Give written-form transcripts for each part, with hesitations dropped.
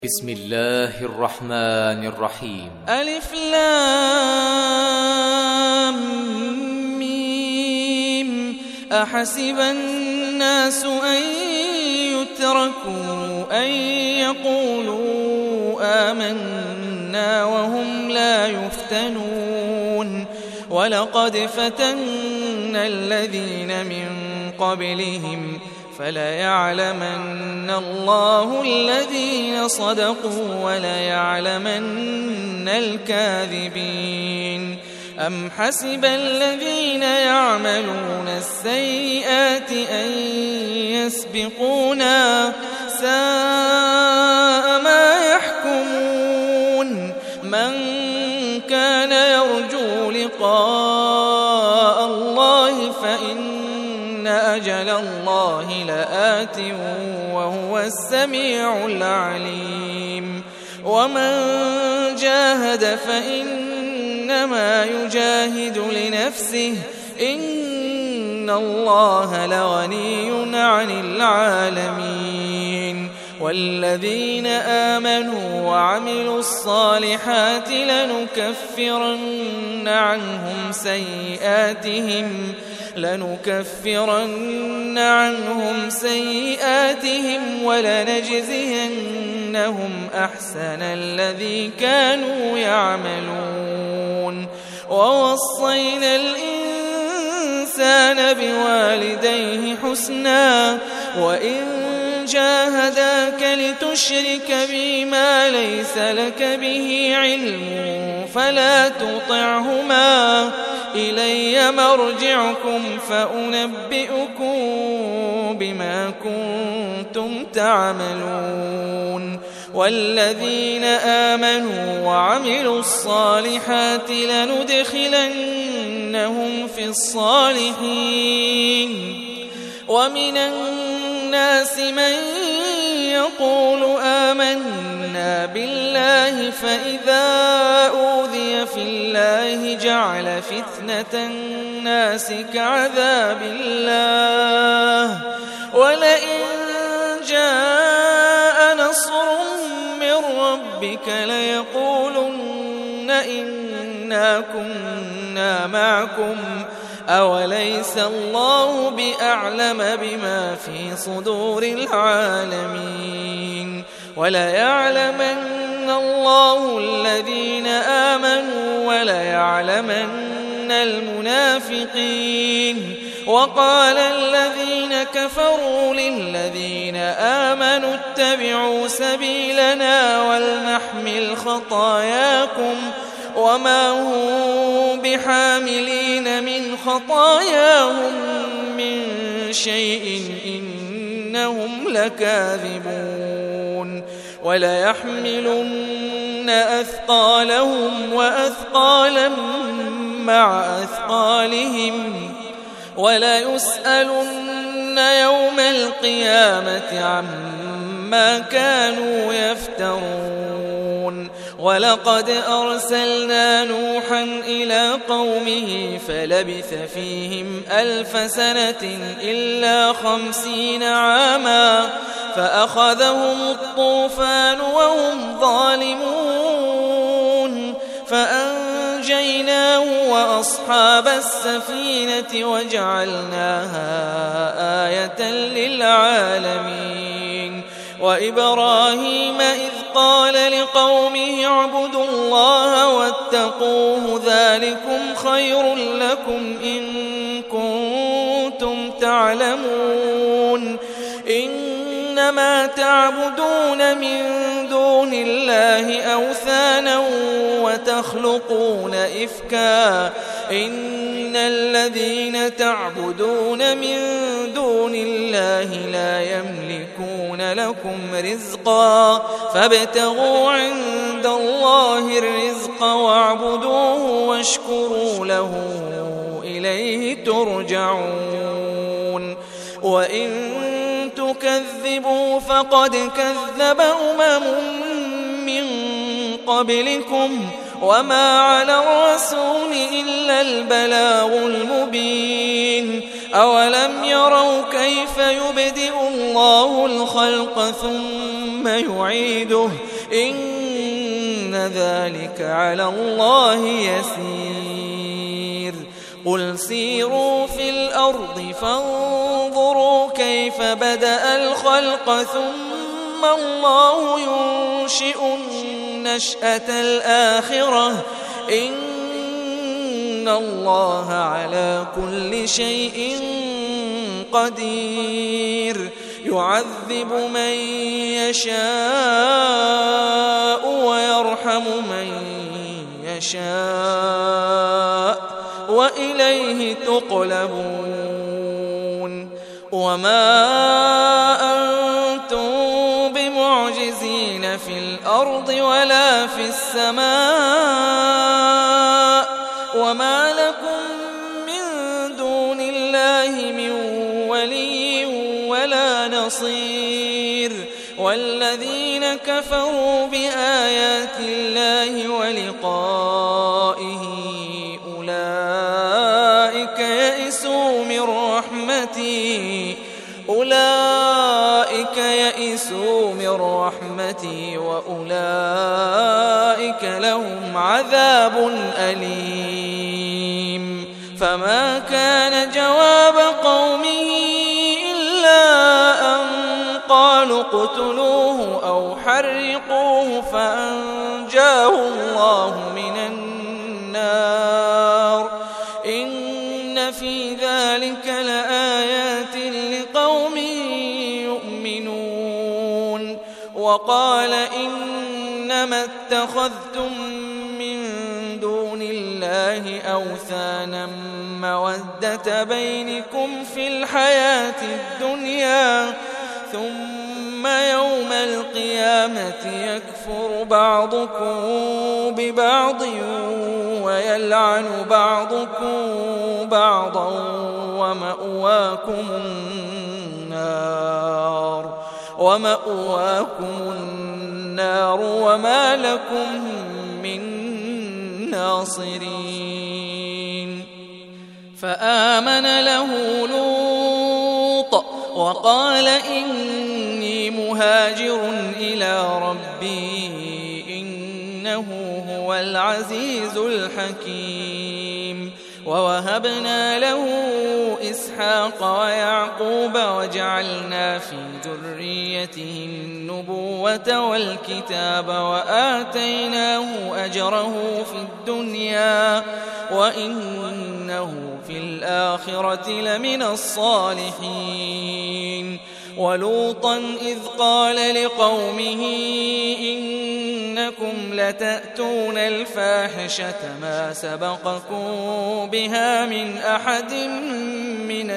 بسم الله الرحمن الرحيم. ألف لام ميم. أحسب الناس أن يتركوا أن يقولوا آمنا وهم لا يفتنون. ولقد فتنا الذين من قبلهم فليعلمن الله الذين صدقوا وليعلمن الكاذبين. أم حسب الذين يعملون السيئات أن يسبقونا ساء ما يحكمون. من كان يرجو لقاء الله فإن أجل الله لآت وهو السميع العليم. ومن جاهد فإنما يجاهد لنفسه إن الله لغني عن العالمين. والذين آمنوا وعملوا الصالحات لنكفرن عنهم سيئاتهم ولنجزينهم أحسن الذي كانوا يعملون. ووصينا الإنسان بوالديه حسنا وإن جاهداك لتشرك بي ما ليس لك به علم فلا تطعهما إلي مرجعكم فأنبئكم بما كنتم تعملون. والذين آمنوا وعملوا الصالحات لندخلنهم في الصالحين. ومن الناس من يقول آمنا بالله فإذا أوذي في الله جعل فتنة الناس كعذاب الله. ولئن جاء نصر من ربك ليقولن إنا كنا معكم أوليس الله بأعلم بما في صدور العالمين. وليعلمن الله الذين آمنوا وليعلمن المنافقين. وقال الذين كفروا للذين آمنوا اتبعوا سبيلنا ولنحمل خطاياكم وما هم بحاملين من خطاياهم من شيء إنهم لكاذبون. وليحملن أثقالهم وأثقالا مع أثقالهم وليسألن يوم القيامة عما كانوا يفترون. ولقد أرسلنا نوحا إلى قومه فلبث فيهم 1000 سنة إلا 50 عاما فأخذهم الطوفان وهم ظالمون فأنجيناه وأصحاب السفينة وجعلناها آية للعالمين. وإبراهيم إذ قال لقومه اعبدوا الله واتقوه ذلكم خير لكم إن كنتم تعلمون. إنما تعبدون من دون الله أوثانا وتخلقون إفكا إن الذين تعبدون من دون الله لا يملكون لكم رزقا فابتغوا عند الله الرزق واعبدوه واشكروا له إليه ترجعون. وإن تكذبوا فقد كذب من قبلكم وما على الرسول إلا البلاغ المبين. أولم يروا كيف يبدئ الله الخلق ثم يعيده إن ذلك على الله يسير قل سيروا في الأرض فانظروا كيف بدأ الخلق ثم الله ينشئ النشأة الآخرة إن الله على كل شيء قدير يعذب من يشاء ويرحم من يشاء وإليه تقلبون وما أنتم بمعجزين في الأرض ولا في السماء وما لكم من دون الله من ولي ولا نصير والذين كفروا بآيات الله ولقائه أولئك يئسوا من رحمتي وأولئك لهم عذاب أليم فما كان جواب قومه إلا أن قالوا اقتلوه أو حرقوه فأنجاه الله من النار إن في ذلك لآيات لقوم يؤمنون وقال إنما اتخذتم من دون الله أوثانا مودة بينكم في الحياة الدنيا ثم يوم القيامة يكفر بعضكم ببعض ويلعن بعضكم بعضا ومأواكم النار وما لكم من ناصرين فآمن له لوط وقال إني مهاجر إلى ربي إنه هو العزيز الحكيم ووهبنا له إسحاق ويعقوب وجعلنا في ذريته النبوة والكتاب وآتيناه أجره في الدنيا وإنه في الآخرة لمن الصالحين ولوطا إذ قال لقومه إنكم لتأتون الفاحشة ما سبقكم بها من أحد من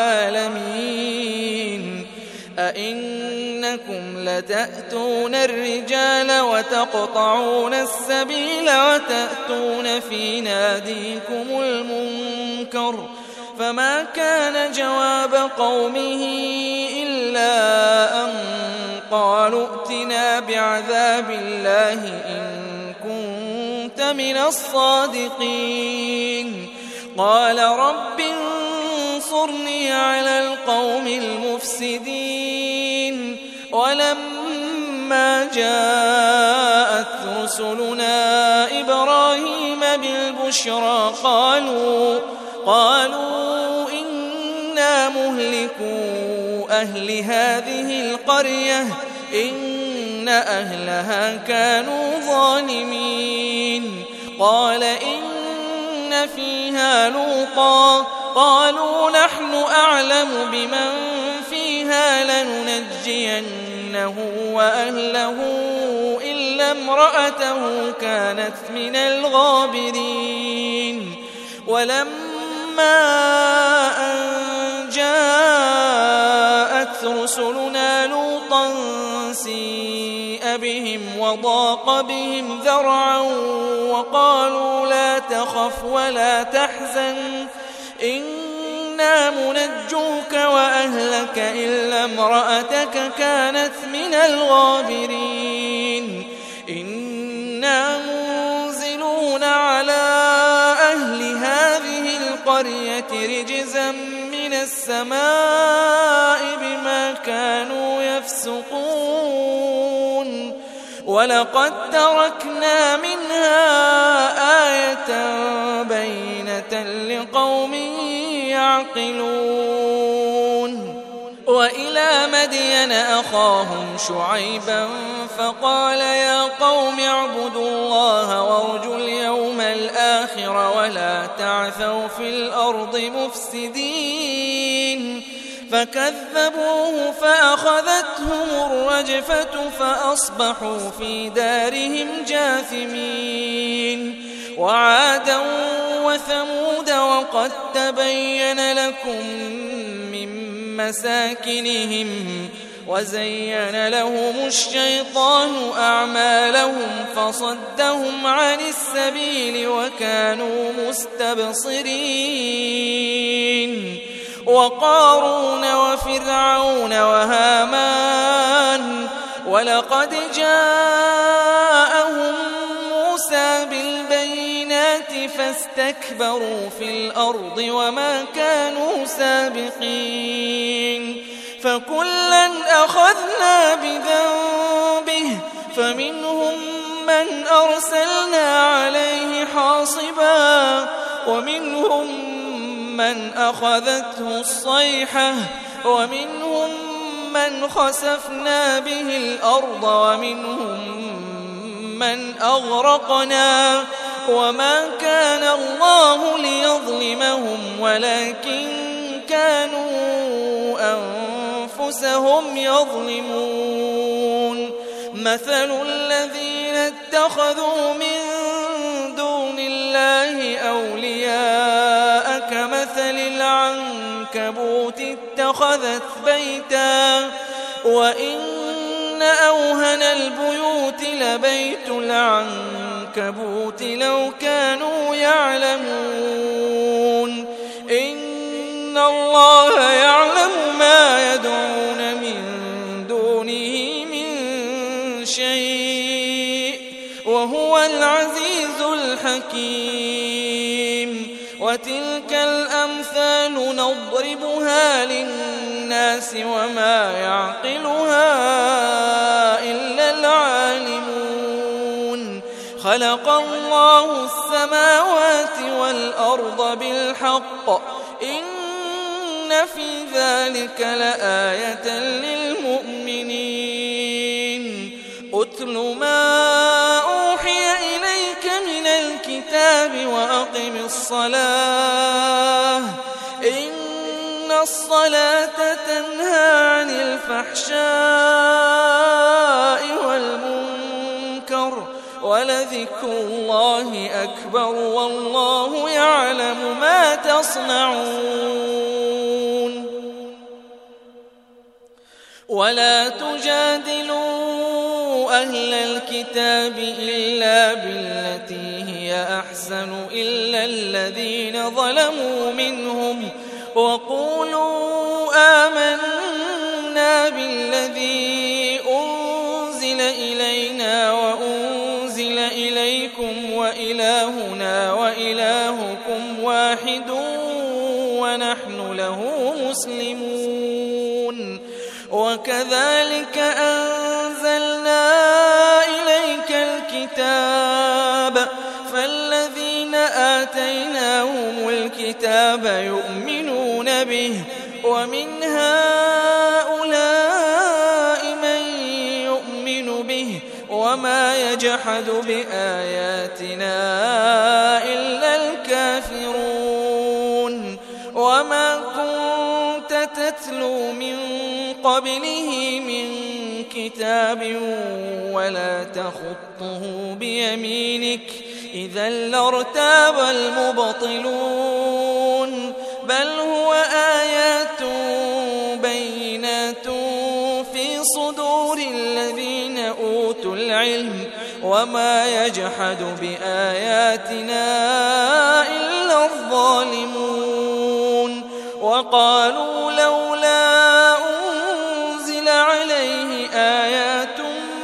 العالمين أئنكم لتأتون الرجال وتقطعون السبيل وتأتون في ناديكم المنكر فما كان جواب قومه إلا أن قالوا ائتنا بعذاب الله إن كنت من الصادقين قال رب انصرني على القوم المفسدين ولما جاءت رسلنا إبراهيم بالبشرى قالوا إنا مهلكو أهل هذه القرية إن أهلها كانوا ظالمين قال إن فيها لوطا قالوا نحن أعلم بمن فيها لننجينه وأهله إلا امرأته كانت من الغابرين ولما أن جاءت رسلنا لوطا سيء بهم وضاق بهم ذرعا وقالوا لا تخف ولا تحزن إنا منجوك وأهلك إلا امرأتك كانت من الغابرين إنا منزلون على أهل هذه القرية رجزا من السماء بما كانوا يفسقون ولقد تركنا منها آية بينة لقوم يعقلون وإلى مدين أخاهم شعيبا فقال يا قوم اعبدوا الله وارجوا اليوم الآخر ولا تعثوا في الأرض مفسدين فكذبوه فأخذتهم الرجفة فأصبحوا في دارهم جاثمين وعادا وثمود وقد تبين لكم من مساكنهم وزين لهم الشيطان أعمالهم فصدهم عن السبيل وكانوا مستبصرين وقارون وفرعون وهامان ولقد جاءهم موسى بالبينات فاستكبروا في الأرض وما كانوا سابقين فكلا أخذنا بذنبه فمنهم من أرسلنا عليه حاصبا ومنهم من أخذته الصيحة ومنهم من خسفنا به الأرض ومنهم من أغرقنا وما كان الله ليظلمهم ولكن كانوا أنفسهم يظلمون مثل الذين اتخذوا من دون الله أولياء كمثل العنكبوت اتخذت بيتا وإن أوهن البيوت لبيت العنكبوت لو كانوا يعلمون إن الله يعلم ما يدعون من دونه من شيء وهو العزيز الحكيم وتلك الأمثال نضربها للناس وما يعقلها إلا العالمون خلق الله السماوات والأرض بالحق إن في ذلك لآية للمؤمنين أتل ما أوحي إليك من الكتاب وأقم الصلاة إن الصلاة تنهى عن الفحشاء والمنكر ولذكر الله أكبر والله يعلم ما تصنعون ولا تجادلوا أهل الكتاب إلا بالتي هي أحسن إلا الذين ظلموا منهم وقولوا آمنا بالذي أنزل إلينا وأنزل إليكم وإلهنا وإلهكم واحد ونحن له مسلمون وكذلك أنزلنا إليك الكتاب فالذين آتيناهم الكتاب يؤمنون به ومن هؤلاء من يؤمن به وما يجحد بآياتنا إلا الكافرون وما كنت تتلو من قبله من كتاب ولا تخطه بيمينك إذا لارتاب المبطلون بل هو آيات بينات في صدور الذين أوتوا العلم وما يجحد بآياتنا إلا الظالمون وقالوا لولا أنزل عليه آيات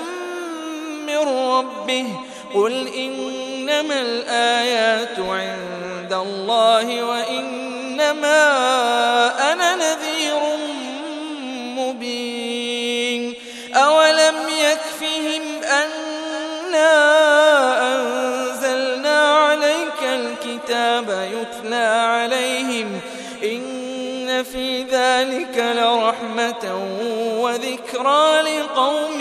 من ربه قل إنما الآيات عند الله وإنما أنا نذير مبين أولم يكفهم أن أنزلنا عليك الكتاب يتلى عليهم إن في ذلك لرحمة وذكرى لقوم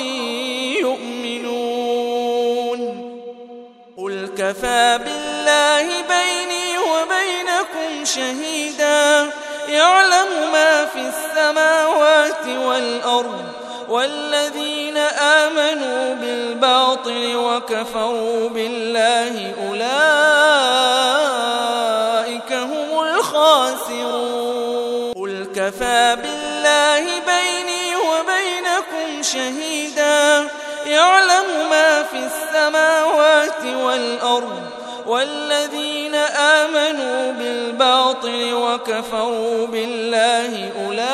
يؤمنون قل كفى بالله بيني وبينكم شهيدا يعلم ما في السماوات والأرض والذين آمنوا بالباطل وكفروا بالله أولئك هم الخاسرون قل كفى بالله بيني وبينكم شهيدا يعلم ما في السماوات والأرض والذين آمنوا بالباطل وكفروا بالله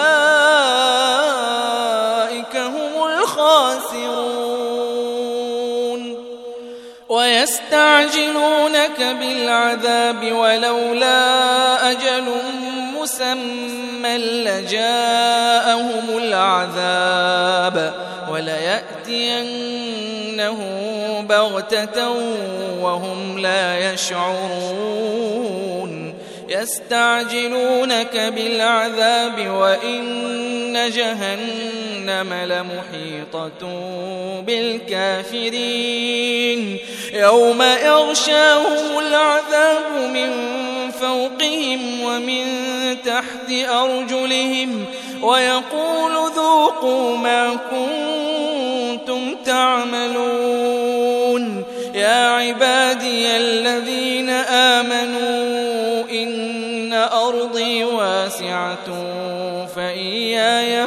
أولئك هم الخاسرون ويستعجلونك بالعذاب ولولا أجل مسمى لجاءهم العذاب وليأتينهم بغتة وهم لا يشعرون يستعجلونك بالعذاب وإن جهنم لمحيطة بالكافرين يوم يغشاهم العذاب من فوقهم ومن تحت أرجلهم ويقول ذوقوا ما كنتم تعملون يا عبادي الذين آمنوا إن أرضي واسعة فإياي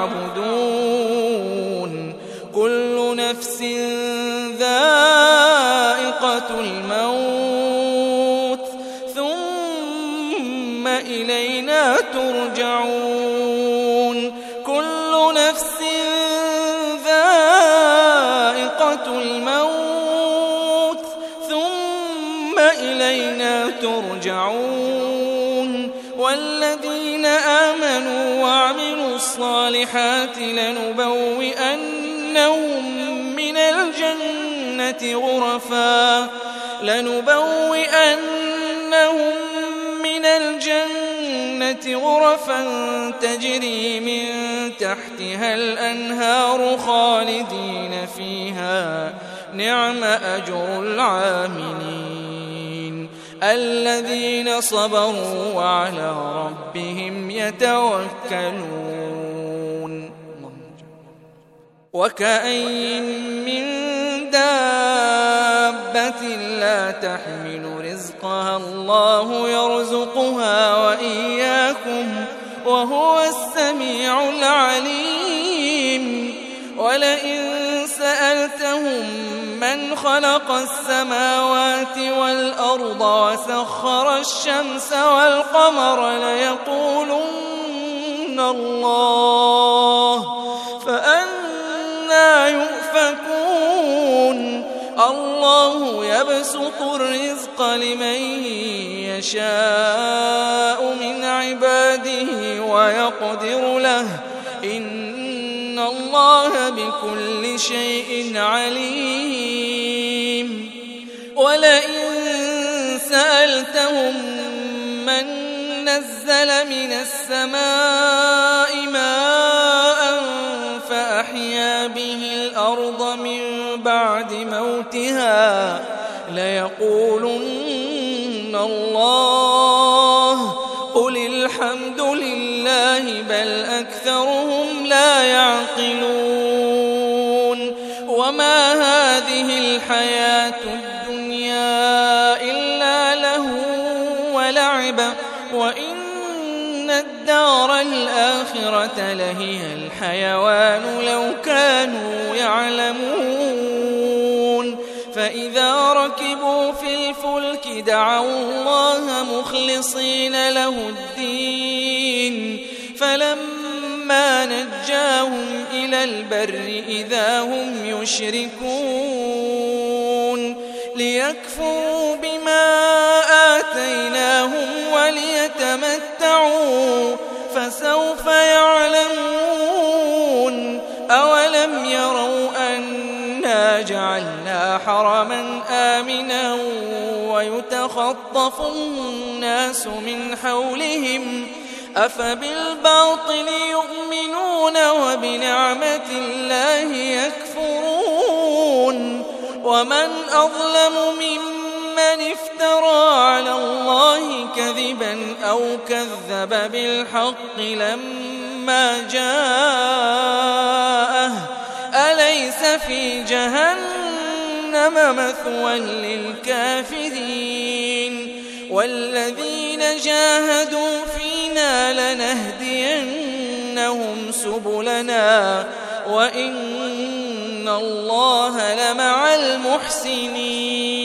فاعبدون كل نفس ذائقة الموت ثم إلينا ترجعون كل نفس ذائقة الموت ثم إلينا ترجعون والذين آمنوا وعملوا الصالحات لنبوئنهم من الجنة غرفا تجري من تحتها الأنهار خالدين فيها نعم أجر العاملين الذين صبروا وعلى ربهم يتوكلون وكأين من دابة لا تحمل رزقها الله يرزقها وإياكم وهو السميع العليم ولئن سألتهم من خلق السماوات والأرض وسخر الشمس والقمر ليقولن الله فأنى يؤفكون الله يبسط الرزق لمن يشاء من عباده ويقدر له إن الله بكل شيء عليم ولئن سألتهم من نزل من السماء ماء فأحيا به الأرض من بعد موتها ليقولن الله قل الحمد لله بل أكثرهم لا يعقلون وما هذه الحياة الدنيا إلا له ولعب وإن الدار الآخرة لهي الحيوان لو كانوا يعلمون فإذا ركبوا في الفلك دعوا الله مخلصين له الدين فلما نجاهم إلى البر إذا هم يشركون ليكفروا بما آتيناهم وليتمتعوا فسوف يعلمون أولم يروا أنا جعلنا حرما آمنا ويتخطف الناس من حولهم أفبالباطل يؤمنون وبنعمة الله يكفرون ومن أظلم ممن افترى على الله كذبا أو كذب بالحق لما جاءه أليس في جهنم مثوى للكافرين والذين جاهدوا فينا لنهدينهم سبلنا وإن الله لمع المحسنين